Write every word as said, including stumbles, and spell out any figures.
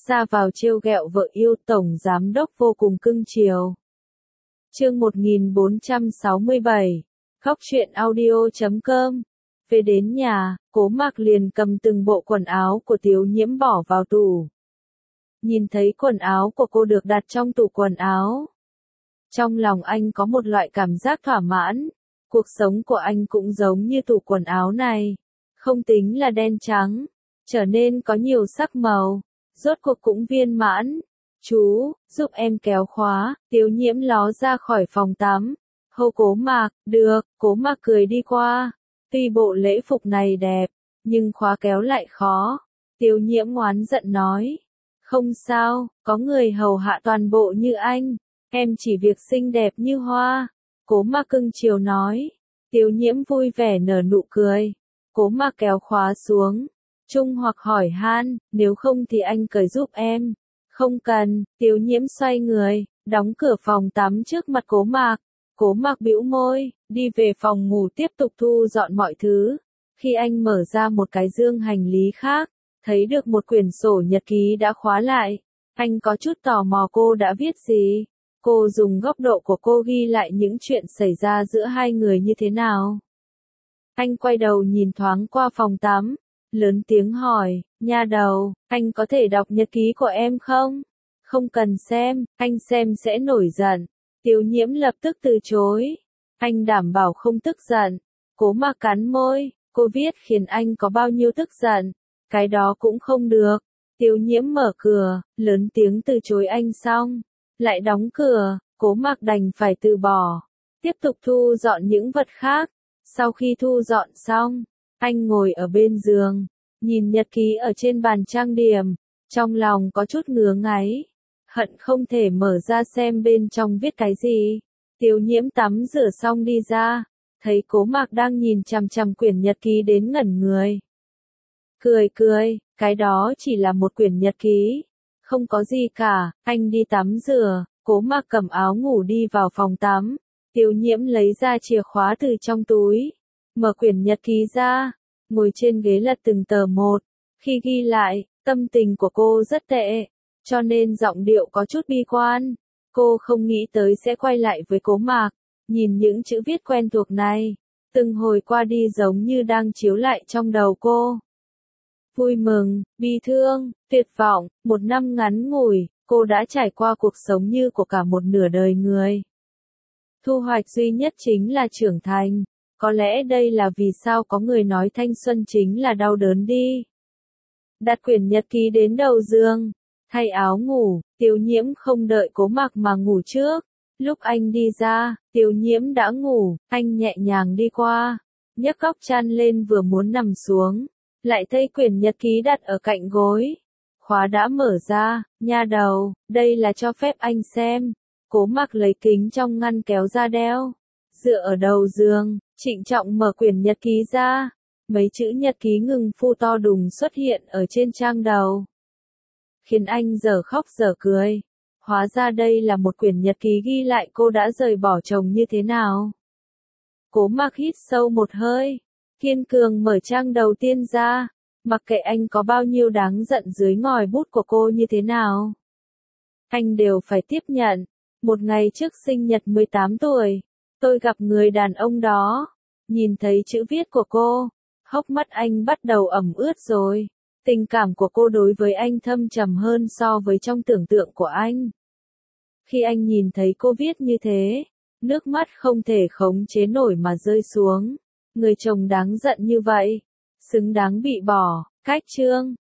ra vào trêu ghẹo vợ yêu, tổng giám đốc vô cùng cưng chiều. Chương một nghìn bốn trăm sáu mươi bảy, Khóc chuyện audio chấm com. Về đến nhà, Cố Mạc liền cầm từng bộ quần áo của Tiếu Nhiễm bỏ vào tủ. Nhìn thấy quần áo của cô được đặt trong tủ quần áo, trong lòng anh có một loại cảm giác thỏa mãn. Cuộc sống của anh cũng giống như tủ quần áo này, không tính là đen trắng, trở nên có nhiều sắc màu, rốt cuộc cũng viên mãn. Chú, giúp em kéo khóa. Tiếu Nhiễm ló ra khỏi phòng tắm. Hô Cố Mạc, được. Cố Mạc cười đi qua. Tuy bộ lễ phục này đẹp, nhưng khóa kéo lại khó. Tiếu Nhiễm oán giận nói, không sao, có người hầu hạ toàn bộ như anh, em chỉ việc xinh đẹp như hoa. Cố Mạc cưng chiều nói. Tiếu Nhiễm vui vẻ nở nụ cười. Cố Mạc kéo khóa xuống. Trung hoặc hỏi han, nếu không thì anh cởi giúp em. Không cần. Tiếu Nhiễm xoay người, đóng cửa phòng tắm trước mặt Cố Mạc. Cố Mạc bĩu môi, đi về phòng ngủ tiếp tục thu dọn mọi thứ. Khi anh mở ra một cái dương hành lý khác, thấy được một quyển sổ nhật ký đã khóa lại. Anh có chút tò mò cô đã viết gì. Cô dùng góc độ của cô ghi lại những chuyện xảy ra giữa hai người như thế nào. Anh quay đầu nhìn thoáng qua phòng tắm, lớn tiếng hỏi, nha đầu, anh có thể đọc nhật ký của em không? Không cần xem, anh xem sẽ nổi giận. Tiếu Nhiễm lập tức từ chối. Anh đảm bảo không tức giận. Cố Mạc cắn môi, cô viết khiến anh có bao nhiêu tức giận. Cái đó cũng không được. Tiếu Nhiễm mở cửa, lớn tiếng từ chối anh xong, lại đóng cửa. Cố Mạc đành phải từ bỏ, tiếp tục thu dọn những vật khác. Sau khi thu dọn xong, anh ngồi ở bên giường, nhìn nhật ký ở trên bàn trang điểm, trong lòng có chút ngứa ngáy, hận không thể mở ra xem bên trong viết cái gì. Tiếu Nhiễm tắm rửa xong đi ra, thấy Cố Mạc đang nhìn chằm chằm quyển nhật ký đến ngẩn người. Cười cười, cái đó chỉ là một quyển nhật ký, không có gì cả. Anh đi tắm rửa. Cố Mạc cầm áo ngủ đi vào phòng tắm. Tiếu Nhiễm lấy ra chìa khóa từ trong túi, mở quyển nhật ký ra, ngồi trên ghế lật từng tờ một. Khi ghi lại, tâm tình của cô rất tệ, cho nên giọng điệu có chút bi quan. Cô không nghĩ tới sẽ quay lại với Cố Mạc, nhìn những chữ viết quen thuộc này, từng hồi qua đi giống như đang chiếu lại trong đầu cô. Vui mừng, bi thương, tuyệt vọng, một năm ngắn ngủi, cô đã trải qua cuộc sống như của cả một nửa đời người. Thu hoạch duy nhất chính là trưởng thành. Có lẽ đây là vì sao có người nói thanh xuân chính là đau đớn đi. Đặt quyển nhật ký đến đầu giường, thay áo ngủ. Tiếu Nhiễm không đợi Cố Mạc mà ngủ trước. Lúc anh đi ra, Tiếu Nhiễm đã ngủ. Anh nhẹ nhàng đi qua, nhấc góc chăn lên vừa muốn nằm xuống, lại thấy quyển nhật ký đặt ở cạnh gối. Khóa đã mở ra. Nha đầu, đây là cho phép anh xem. Cố Mạc lấy kính trong ngăn kéo ra đeo. Dựa ở đầu giường, trịnh trọng mở quyển nhật ký ra. Mấy chữ nhật ký ngừng phu to đùng xuất hiện ở trên trang đầu, khiến anh giờ khóc giờ cười. Hóa ra đây là một quyển nhật ký ghi lại cô đã rời bỏ chồng như thế nào. Cố Mạc hít sâu một hơi, kiên cường mở trang đầu tiên ra. Mặc kệ anh có bao nhiêu đáng giận dưới ngòi bút của cô như thế nào, anh đều phải tiếp nhận. Một ngày trước sinh nhật mười tám tuổi, tôi gặp người đàn ông đó. Nhìn thấy chữ viết của cô, hốc mắt anh bắt đầu ẩm ướt rồi. Tình cảm của cô đối với anh thâm trầm hơn so với trong tưởng tượng của anh. Khi anh nhìn thấy cô viết như thế, nước mắt không thể khống chế nổi mà rơi xuống. Người chồng đáng giận như vậy, xứng đáng bị bỏ. Cách chương